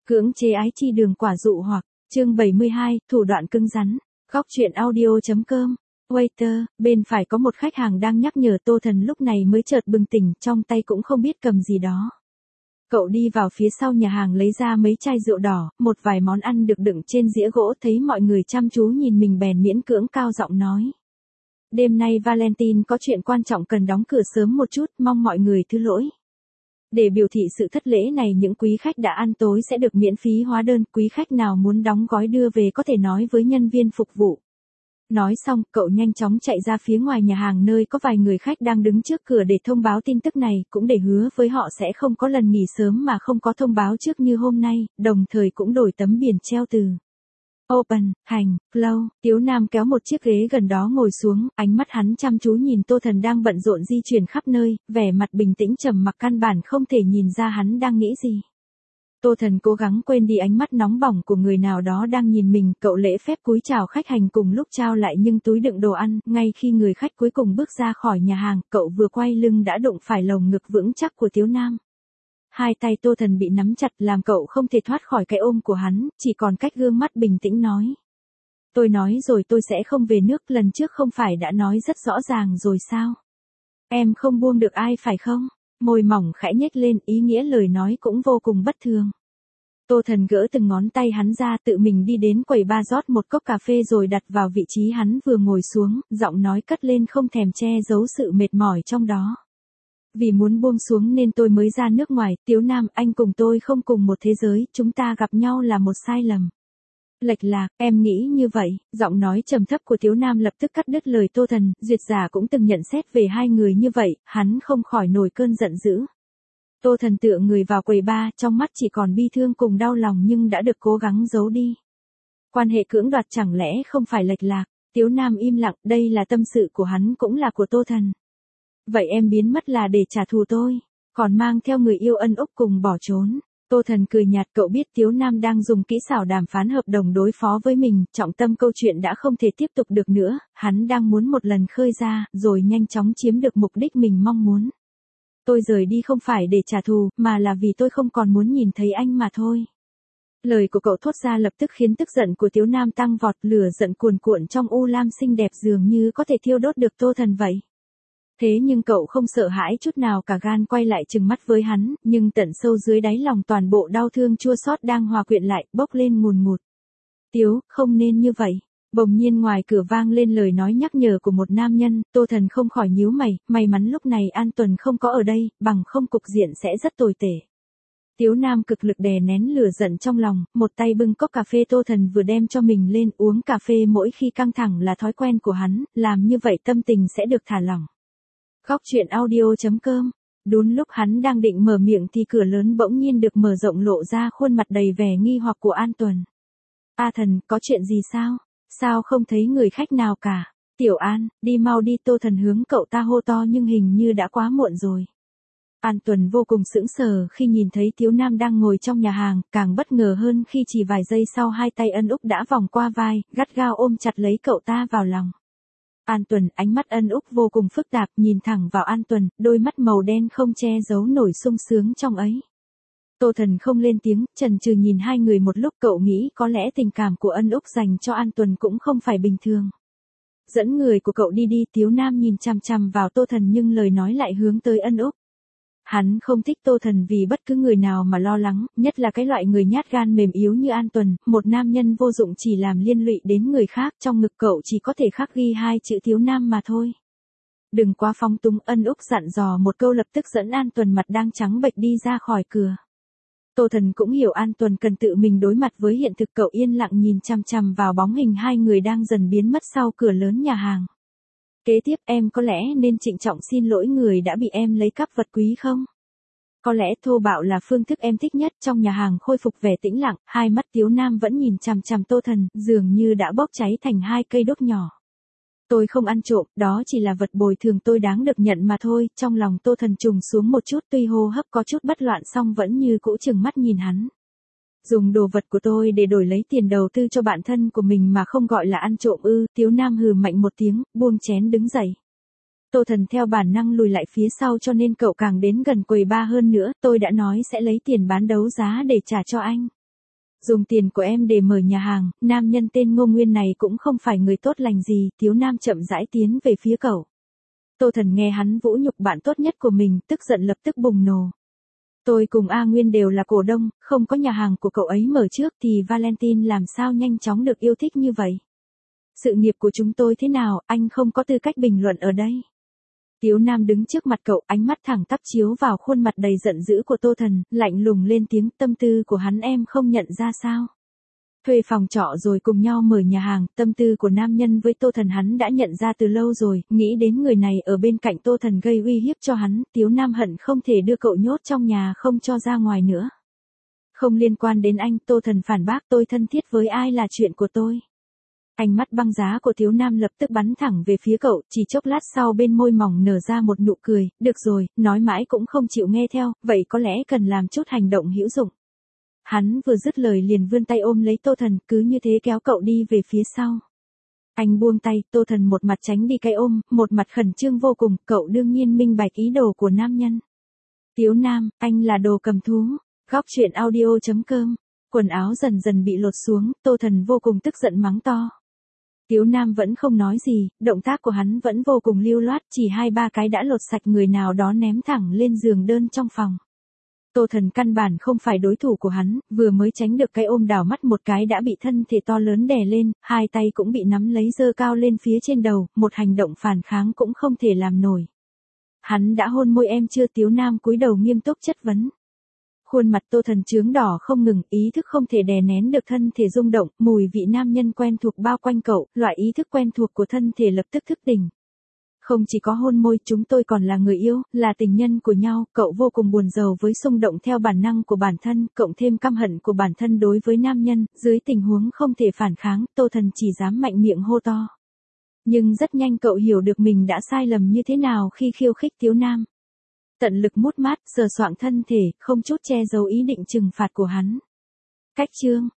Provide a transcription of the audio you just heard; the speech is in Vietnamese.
Cưỡng chế ái chi đường quả dụ hoặc, chương 72, thủ đoạn cứng rắn, góc truyện audio.com. Waiter, bên phải có một khách hàng đang nhắc nhở Tô Thần lúc này mới chợt bừng tỉnh, trong tay cũng không biết cầm gì đó. Cậu đi vào phía sau nhà hàng lấy ra mấy chai rượu đỏ, một vài món ăn được đựng trên dĩa gỗ, thấy mọi người chăm chú nhìn mình bèn miễn cưỡng cao giọng nói. Đêm nay Valentine có chuyện quan trọng cần đóng cửa sớm một chút, mong mọi người thứ lỗi. Để biểu thị sự thất lễ này, những quý khách đã ăn tối sẽ được miễn phí hóa đơn, quý khách nào muốn đóng gói đưa về có thể nói với nhân viên phục vụ. Nói xong, cậu nhanh chóng chạy ra phía ngoài nhà hàng nơi có vài người khách đang đứng trước cửa để thông báo tin tức này, cũng để hứa với họ sẽ không có lần nghỉ sớm mà không có thông báo trước như hôm nay, đồng thời cũng đổi tấm biển treo từ Open, hành, Flow. Tiếu Nam kéo một chiếc ghế gần đó ngồi xuống, ánh mắt hắn chăm chú nhìn Tô Thần đang bận rộn di chuyển khắp nơi, vẻ mặt bình tĩnh trầm mặc, căn bản không thể nhìn ra hắn đang nghĩ gì. Tô Thần cố gắng quên đi ánh mắt nóng bỏng của người nào đó đang nhìn mình, cậu lễ phép cúi chào khách hành cùng lúc trao lại nhưng túi đựng đồ ăn, ngay khi người khách cuối cùng bước ra khỏi nhà hàng, cậu vừa quay lưng đã đụng phải lồng ngực vững chắc của Tiếu Nam. Hai tay Tô Thần bị nắm chặt làm cậu không thể thoát khỏi cái ôm của hắn, chỉ còn cách gương mắt bình tĩnh nói. Tôi nói rồi tôi sẽ không về nước, lần trước không phải đã nói rất rõ ràng rồi sao? Em không buông được ai phải không? Môi mỏng khẽ nhếch lên, ý nghĩa lời nói cũng vô cùng bất thường. Tô Thần gỡ từng ngón tay hắn ra, tự mình đi đến quầy bar rót một cốc cà phê rồi đặt vào vị trí hắn vừa ngồi xuống, giọng nói cất lên không thèm che giấu sự mệt mỏi trong đó. Vì muốn buông xuống nên tôi mới ra nước ngoài, Tiếu Nam, anh cùng tôi không cùng một thế giới, chúng ta gặp nhau là một sai lầm. Lệch lạc, em nghĩ như vậy. Giọng nói trầm thấp của Tiếu Nam lập tức cắt đứt lời Tô Thần, duyệt giả cũng từng nhận xét về hai người như vậy, hắn không khỏi nổi cơn giận dữ. Tô Thần tựa người vào quầy bar, trong mắt chỉ còn bi thương cùng đau lòng nhưng đã được cố gắng giấu đi. Quan hệ cưỡng đoạt chẳng lẽ không phải lệch lạc? Tiếu Nam im lặng, đây là tâm sự của hắn cũng là của Tô Thần. Vậy em biến mất là để trả thù tôi, còn mang theo người yêu ân úc cùng bỏ trốn. Tô Thần cười nhạt, cậu biết Tiếu Nam đang dùng kỹ xảo đàm phán hợp đồng đối phó với mình, trọng tâm câu chuyện đã không thể tiếp tục được nữa, hắn đang muốn một lần khơi ra, rồi nhanh chóng chiếm được mục đích mình mong muốn. Tôi rời đi không phải để trả thù, mà là vì tôi không còn muốn nhìn thấy anh mà thôi. Lời của cậu thốt ra lập tức khiến tức giận của Tiếu Nam tăng vọt, lửa giận cuồn cuộn trong u lam xinh đẹp dường như có thể thiêu đốt được Tô Thần vậy. Thế nhưng cậu không sợ hãi chút nào cả, gan quay lại trừng mắt với hắn, nhưng tận sâu dưới đáy lòng toàn bộ đau thương chua xót đang hòa quyện lại, bốc lên ngùn ngụt. Tiếu, không nên như vậy. Bỗng nhiên ngoài cửa vang lên lời nói nhắc nhở của một nam nhân, Tô Thần không khỏi nhíu mày, may mắn lúc này An Tuần không có ở đây, bằng không cục diện sẽ rất tồi tệ. Tiếu Nam cực lực đè nén lửa giận trong lòng, một tay bưng cốc cà phê Tô Thần vừa đem cho mình lên, uống cà phê mỗi khi căng thẳng là thói quen của hắn, làm như vậy tâm tình sẽ được thả lỏng. Góc truyện audio.com. Đúng lúc hắn đang định mở miệng thì cửa lớn bỗng nhiên được mở rộng, lộ ra khuôn mặt đầy vẻ nghi hoặc của An Tuần. A Thần, có chuyện gì sao? Sao không thấy người khách nào cả? Tiểu An, đi mau đi. Tô Thần hướng cậu ta hô to nhưng hình như đã quá muộn rồi. An Tuần vô cùng sững sờ khi nhìn thấy Tiếu Nam đang ngồi trong nhà hàng, càng bất ngờ hơn khi chỉ vài giây sau hai tay ân úc đã vòng qua vai, gắt gao ôm chặt lấy cậu ta vào lòng. An Tuần, ánh mắt ân úc vô cùng phức tạp, nhìn thẳng vào An Tuần, đôi mắt màu đen không che giấu nổi sung sướng trong ấy. Tô Thần không lên tiếng, chần chừ nhìn hai người một lúc, cậu nghĩ có lẽ tình cảm của ân úc dành cho An Tuần cũng không phải bình thường. Dẫn người của cậu đi đi. Tiếu Nam nhìn chằm chằm vào Tô Thần nhưng lời nói lại hướng tới ân úc. Hắn không thích Tô Thần vì bất cứ người nào mà lo lắng, nhất là cái loại người nhát gan mềm yếu như An Tuần, một nam nhân vô dụng chỉ làm liên lụy đến người khác, trong ngực cậu chỉ có thể khắc ghi hai chữ Tiếu Nam mà thôi. Đừng quá phóng túng, ân úc dặn dò một câu lập tức dẫn An Tuần mặt đang trắng bệch đi ra khỏi cửa. Tô Thần cũng hiểu An Tuần cần tự mình đối mặt với hiện thực, cậu yên lặng nhìn chằm chằm vào bóng hình hai người đang dần biến mất sau cửa lớn nhà hàng. Kế tiếp, em có lẽ nên trịnh trọng xin lỗi người đã bị em lấy cắp vật quý không? Có lẽ thô bạo là phương thức em thích nhất. Trong nhà hàng khôi phục vẻ tĩnh lặng, hai mắt Tiếu Nam vẫn nhìn chằm chằm Tô Thần, dường như đã bốc cháy thành hai cây đốt nhỏ. Tôi không ăn trộm, đó chỉ là vật bồi thường tôi đáng được nhận mà thôi. Trong lòng Tô Thần trùng xuống một chút, tuy hô hấp có chút bất loạn song vẫn như cũ chừng mắt nhìn hắn. Dùng đồ vật của tôi để đổi lấy tiền đầu tư cho bản thân của mình mà không gọi là ăn trộm ư? Tiếu Nam hừ mạnh một tiếng, buông chén đứng dậy. Tô Thần theo bản năng lùi lại phía sau cho nên cậu càng đến gần quầy bar hơn nữa, tôi đã nói sẽ lấy tiền bán đấu giá để trả cho anh. Dùng tiền của em để mở nhà hàng, nam nhân tên Ngô Nguyên này cũng không phải người tốt lành gì, Tiếu Nam chậm rãi tiến về phía cậu. Tô Thần nghe hắn vũ nhục bạn tốt nhất của mình, tức giận lập tức bùng nổ. Tôi cùng A Nguyên đều là cổ đông, không có nhà hàng của cậu ấy mở trước thì Valentine làm sao nhanh chóng được yêu thích như vậy. Sự nghiệp của chúng tôi thế nào, anh không có tư cách bình luận ở đây. Tiếu Nam đứng trước mặt cậu, ánh mắt thẳng tắp chiếu vào khuôn mặt đầy giận dữ của Tô Thần, lạnh lùng lên tiếng, tâm tư của hắn em không nhận ra sao. Thuê phòng trọ rồi cùng nhau mở nhà hàng, tâm tư của nam nhân với Tô Thần hắn đã nhận ra từ lâu rồi, nghĩ đến người này ở bên cạnh Tô Thần gây uy hiếp cho hắn, Tiếu Nam hận không thể đưa cậu nhốt trong nhà không cho ra ngoài nữa. Không liên quan đến anh, Tô Thần phản bác, tôi thân thiết với ai là chuyện của tôi. Ánh mắt băng giá của Tiếu Nam lập tức bắn thẳng về phía cậu, chỉ chốc lát sau bên môi mỏng nở ra một nụ cười, được rồi, nói mãi cũng không chịu nghe theo, vậy có lẽ cần làm chút hành động hữu dụng. Hắn vừa dứt lời liền vươn tay ôm lấy Tô Thần, cứ như thế kéo cậu đi về phía sau. Anh buông tay, Tô Thần một mặt tránh đi cái ôm, một mặt khẩn trương vô cùng, cậu đương nhiên minh bạch ý đồ của nam nhân. Tiếu Nam, anh là đồ cầm thú. Góc truyện audio.com. Quần áo dần dần bị lột xuống, Tô Thần vô cùng tức giận mắng to. Tiếu Nam vẫn không nói gì, động tác của hắn vẫn vô cùng lưu loát, chỉ 2-3 cái đã lột sạch người nào đó ném thẳng lên giường đơn trong phòng. Tô Thần căn bản không phải đối thủ của hắn, vừa mới tránh được cái ôm đảo mắt một cái đã bị thân thể to lớn đè lên, hai tay cũng bị nắm lấy giơ cao lên phía trên đầu, một hành động phản kháng cũng không thể làm nổi. Hắn đã hôn môi em chưa? Tiếu Nam cúi đầu nghiêm túc chất vấn. Khuôn mặt Tô Thần chướng đỏ không ngừng, ý thức không thể đè nén được thân thể rung động, mùi vị nam nhân quen thuộc bao quanh cậu, loại ý thức quen thuộc của thân thể lập tức thức tỉnh. Không chỉ có hôn môi, chúng tôi còn là người yêu, là tình nhân của nhau, cậu vô cùng buồn rầu với xung động theo bản năng của bản thân, cộng thêm căm hận của bản thân đối với nam nhân, dưới tình huống không thể phản kháng, Tô Thần chỉ dám mạnh miệng hô to. Nhưng rất nhanh cậu hiểu được mình đã sai lầm như thế nào khi khiêu khích Tiếu Nam. Tận lực mút mát, sờ soạng thân thể, không chút che giấu ý định trừng phạt của hắn. Cách chương